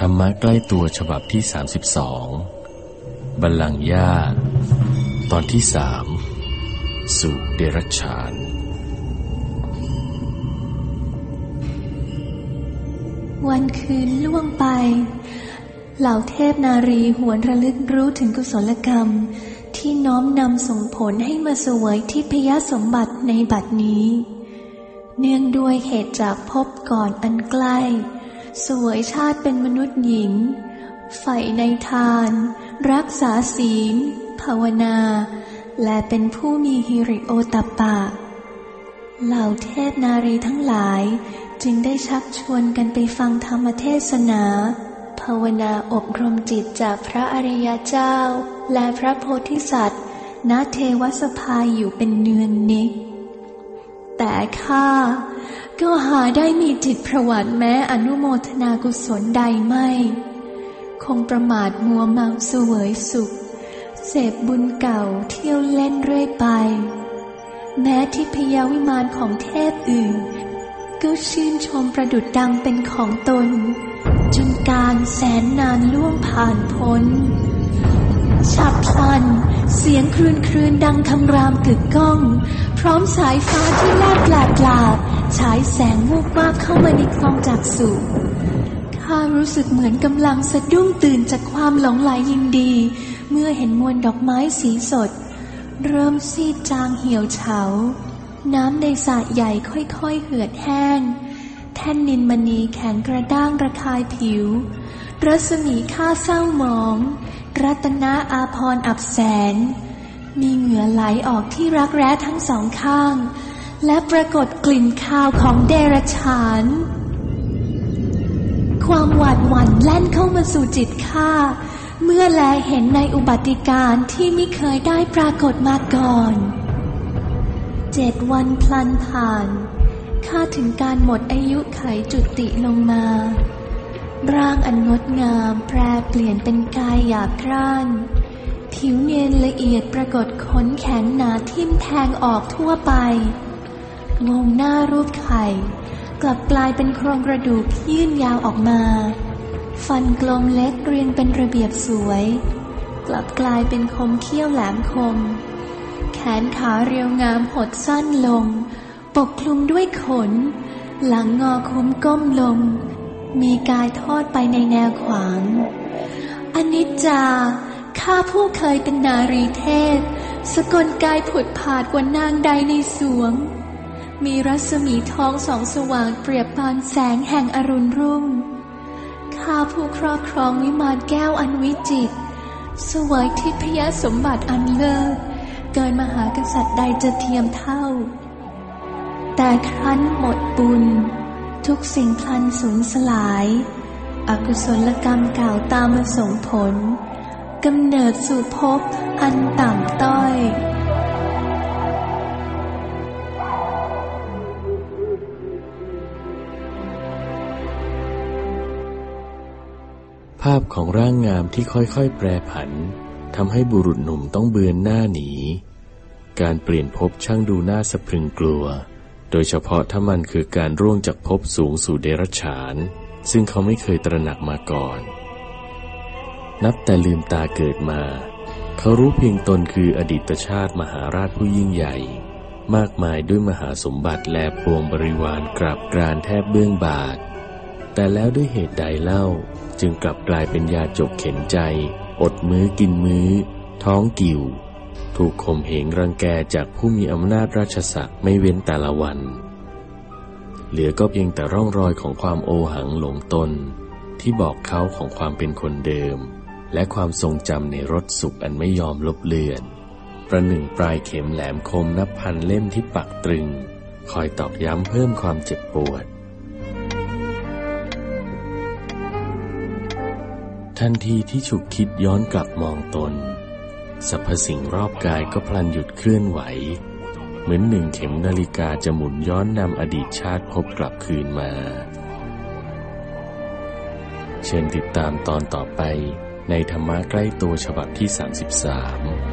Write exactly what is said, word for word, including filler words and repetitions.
ธรรมะใกล้ตัวฉบับที่สามสิบสองบัลลังก์หญ้าตอนที่สามสู่เดรัจฉานวันคืนล่วงไปเหล่าเทพนารีหวนระลึกรู้ถึงกุศลกรรมที่น้อมนำส่งผลให้มาเสวยทิพยสมบัติในบัดนี้เนื่องด้วยเหตุจากพบก่อนอันใกล้เสวยชาติเป็นมนุษย์หญิงใฝ่ในทานรักษาศีลภาวนาและเป็นผู้มีหิริโอตตัปปะเหล่าเทพนารีทั้งหลายจึงได้ชักชวนกันไปฟังธรรมเทศนาภาวนาอบรมจิตจากพระอริยเจ้าและพระโพธิสัตว์ณเทวสภาอยู่เป็นเนือนนิดแต่ข้าก็หาได้มีจิตประวัติแม้อนุโมทนากุศลใดไม่คงประมาทมัวเมาเสวยสุขเสพบุญเก่าเที่ยวเล่นเรื่อยไปแม้ทิพยวิมานของเทพอื่นก็ชื่นชมประดุจดังเป็นของตนจนการแสนนานล่วงผ่านพ้นฉับพลันเสียงครืนครืนดังคำรามกึกก้องพร้อมสายฟ้าที่แลบแปลกปลาฉายแสงวูบวาบเข้ามาในคลองจักษุข้ารู้สึกเหมือนกำลังสะดุ้งตื่นจากความหลงไหลยินดีเมื่อเห็นมวลดอกไม้สีสดเริ่มซีดจางเหี่ยวเฉาน้ำในสระใหญ่ค่อยๆเหือดแห้งแท่นนิลมณีแข็งกระด้างระคายผิวรัศมีข้าเศร้าหมองรัตนะอาภรณ์อับแสงมีเหงื่อไหลออกที่รักแร้ทั้งสองข้างและปรากฏกลิ่นคาวของเดรัจฉานความหวาดหวั่นแล่นเข้ามาสู่จิตข้าเมื่อแลเห็นในอุบัติการณ์ที่ไม่เคยได้ปรากฏมาก่อนเจ็ดวันพลันผ่านข้าถึงการหมดอายุไขจุติลงมาร่างอันงดงามแปรเปลี่ยนเป็นกายหยาบกร้านผิวเนียนละเอียดปรากฏขนแข็งหนาทิ่มแทงออกทั่วไปงงหน้ารูปไข่กลับกลายเป็นโครงกระดูกยื่นยาวออกมาฟันกลมเล็กเรียงเป็นระเบียบสวยกลับกลายเป็นคมเขี้ยวแหลมคมแขนขาเรียวงามหดสั้นลงปกคลุมด้วยขนหลังงอคุ้มก้มลงมีกายทอดไปในแนวขวางอนิจจาข้าผู้เคยเป็นนารีเทพสกลกายผุดผาดกว่านางใดในสวงมีรัศมีทองส่องสว่างเปรียบปานแสงแห่งอรุณรุ่งข้าผู้ครอบครองวิมานแก้วอันวิจิตรเสวยทิพยสมบัติอันเลิศเกินมหากษัตริย์ใดจะเทียมเท่าแต่ครั้นหมดบุญทุกสิ่งพลันสูญสลายอกุศลกรรมเก่าตามมาส่งผลกำเนิดสู่ภพอันต่ำต้อยภาพของร่างงามที่ค่อยๆแปรผันทำให้บุรุษหนุ่มต้องเบือนหน้าหนีการเปลี่ยนภพช่างดูน่าสะพรึงกลัวโดยเฉพาะถ้ามันคือการร่วงจากภพสูงสู่เดรัจฉานซึ่งเขาไม่เคยตระหนักมาก่อนนับแต่ลืมตาเกิดมาเขารู้เพียงตนคืออดีตชาติมหาราชผู้ยิ่งใหญ่มากมายด้วยมหาสมบัติและพวงบริวารกราบกรานแทบเบื้องบาทแต่แล้วด้วยเหตุใดเล่าจึงกลับกลายเป็นยาจกเข็นใจอดมื้อกินมื้อท้องกิ่วถูกข่มเหงรังแกจากผู้มีอำนาจราชศักดิ์ไม่เว้นแต่ละวันเหลือก็เพียงแต่ร่องรอยของความโอหังหลงตนที่บอกเขาของความเป็นคนเดิมและความทรงจำในรสสุขอันไม่ยอมลบเลือนประหนึ่งปลายเข็มแหลมคมนับพันเล่มที่ปักตรึงคอยตอกย้ำเพิ่มความเจ็บปวดทันทีที่ฉุกคิดย้อนกลับมองตนสรรพสิ่งรอบกายก็พลันหยุดเคลื่อนไหวเหมือนหนึ่งเข็มนาฬิกาจะหมุนย้อนนำอดีตชาติพบกลับคืนมาเชิญติดตามตอนต่อไปในธรรมะใกล้ตัวฉบับที่สามสิบสาม